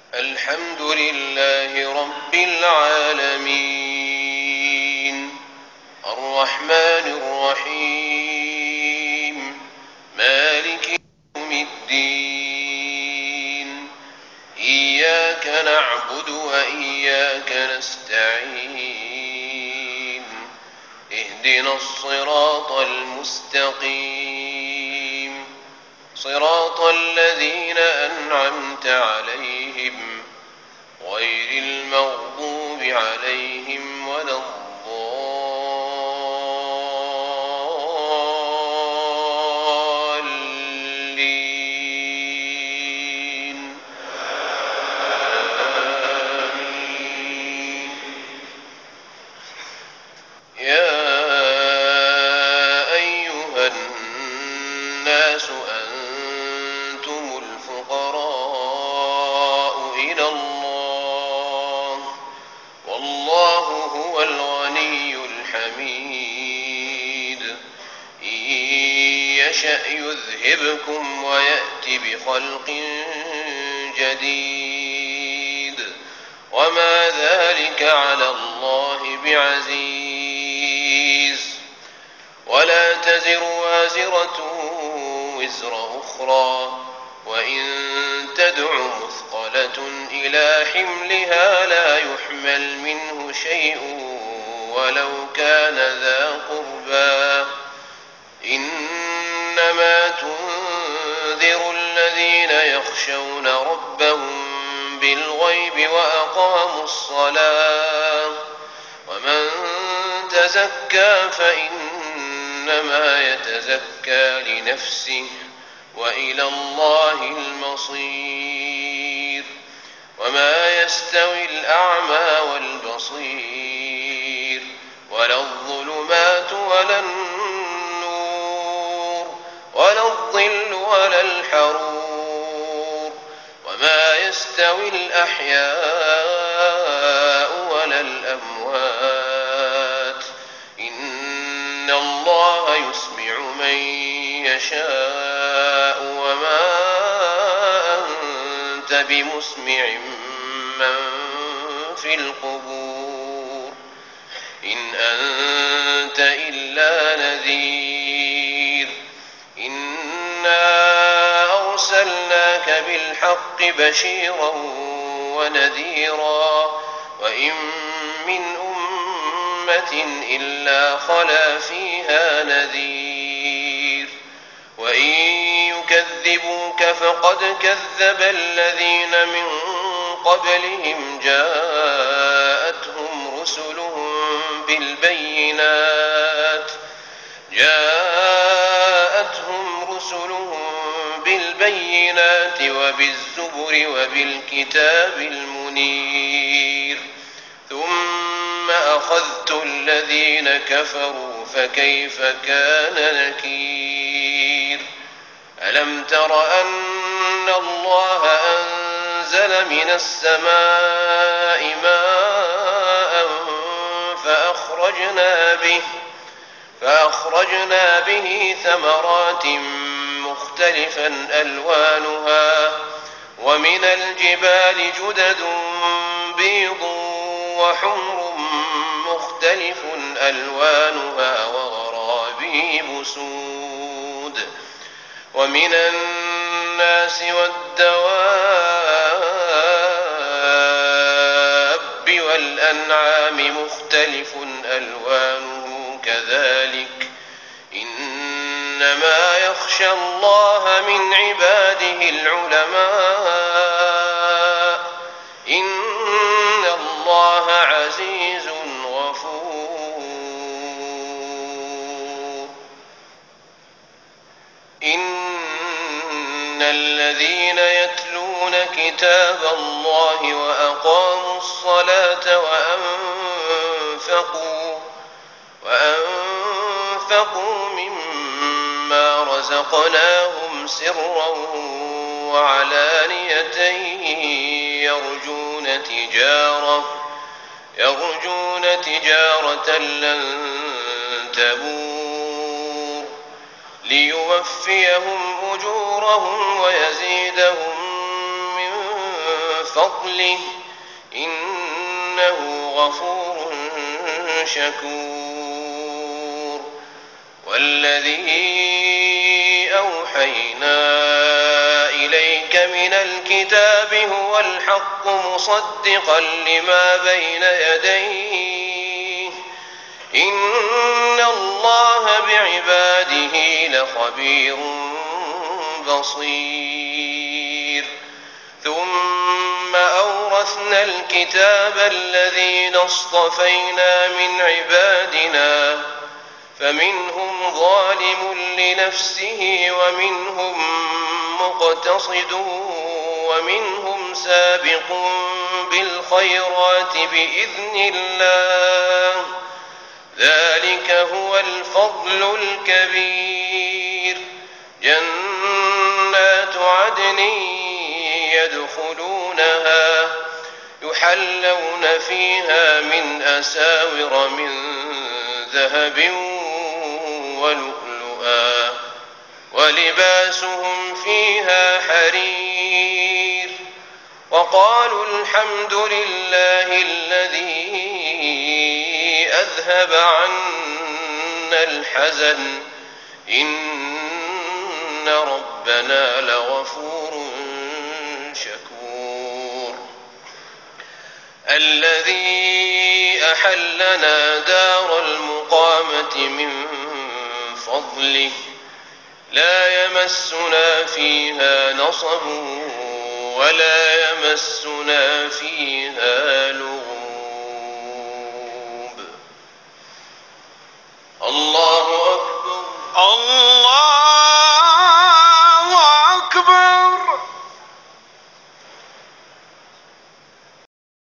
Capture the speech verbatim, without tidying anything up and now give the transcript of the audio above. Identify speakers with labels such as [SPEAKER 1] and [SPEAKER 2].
[SPEAKER 1] الحمد لله رب العالمين الرحمن الرحيم مالك يوم الدين إياك نعبد وإياك نستعين اهدنا الصراط المستقيم صراط الذين أنعمت عليهم غير المغضوب عليهم ولا الضالين آمين. يا أيها الناس أنتم الفقراء إلى الله والله هو الغني الحميد إن يشأ يذهبكم ويأت بخلق جديد وما ذلك على الله بعزيز ولا تزر وازرة وزر أخرى وإن تدع مثقلة إلى حملها لا يحمل منه شيء ولو كان ذا قربى إنما تنذر الذين يخشون ربهم بالغيب وأقاموا الصلاة ومن تزكى فإنما يتزكى لنفسه وإلى الله المصير وما يستوي الأعمى والبصير ولا الظلمات ولا النور ولا الظل ولا الحرور وما يستوي الأحياء ولا الأموات إن الله يسمع من يشاء وما أنت بمسمع من في القبور إن أنت إلا نذير إنا أرسلناك بالحق بشيرا ونذيرا وإن من أمة إلا خلا فيها نذير وإن يكذبوك فقد كذب الذين من قبلهم جاءتهم رسلهم بالبينات جاءتهم رسلهم بالبينات وبالزبر وبالكتاب المنير ثم أخذت الذين كفروا فكيف كان نكير ألم تر أن الله أنزل من السماء ماء فأخرجنا به فأخرجنا به ثمرات مختلفا ألوانها ومن الجبال جدد بيض وحمر مختلف ألوانها وغرابيب سود ومن الناس والدواب والأنعام مختلف ألوانه كذلك إنما يخشى الله من عباده العلماء إن الله عزيز غفور إن الذين يتلون كتاب الله وأقاموا الصلاة وأنفقوا وأنفقوا مما رزقناهم سرا وعلانية يرجون تجارة يرجون تجارة لن تبور ليوفيهم أجورهم ويزيدهم من فضله فضله إنه غفور شكور. والذي أوحينا إليك من الكتاب هو الحق مصدقا لما بين يديه إن الله بعباده لخبير بصير. ثم أورثنا الكتاب الذين اصطفينا من عبادنا فمنهم ظالم لنفسه ومنهم مقتصد ومنهم سابق بالخيرات بإذن الله ذلك هو الفضل الكبير. جنات عدن يدخلونها يحلون فيها من أساور من ذهب ولؤلؤا ولباسهم فيها حرير. وقالوا الحمد لله الذي أذهب عنا الحزن إن ربنا لغفور شكور. الذي أحلنا دار المقامة من فضله لا يمسنا فيها نصب ولا يمسنا فيها لغوب. الله أكبر.
[SPEAKER 2] الله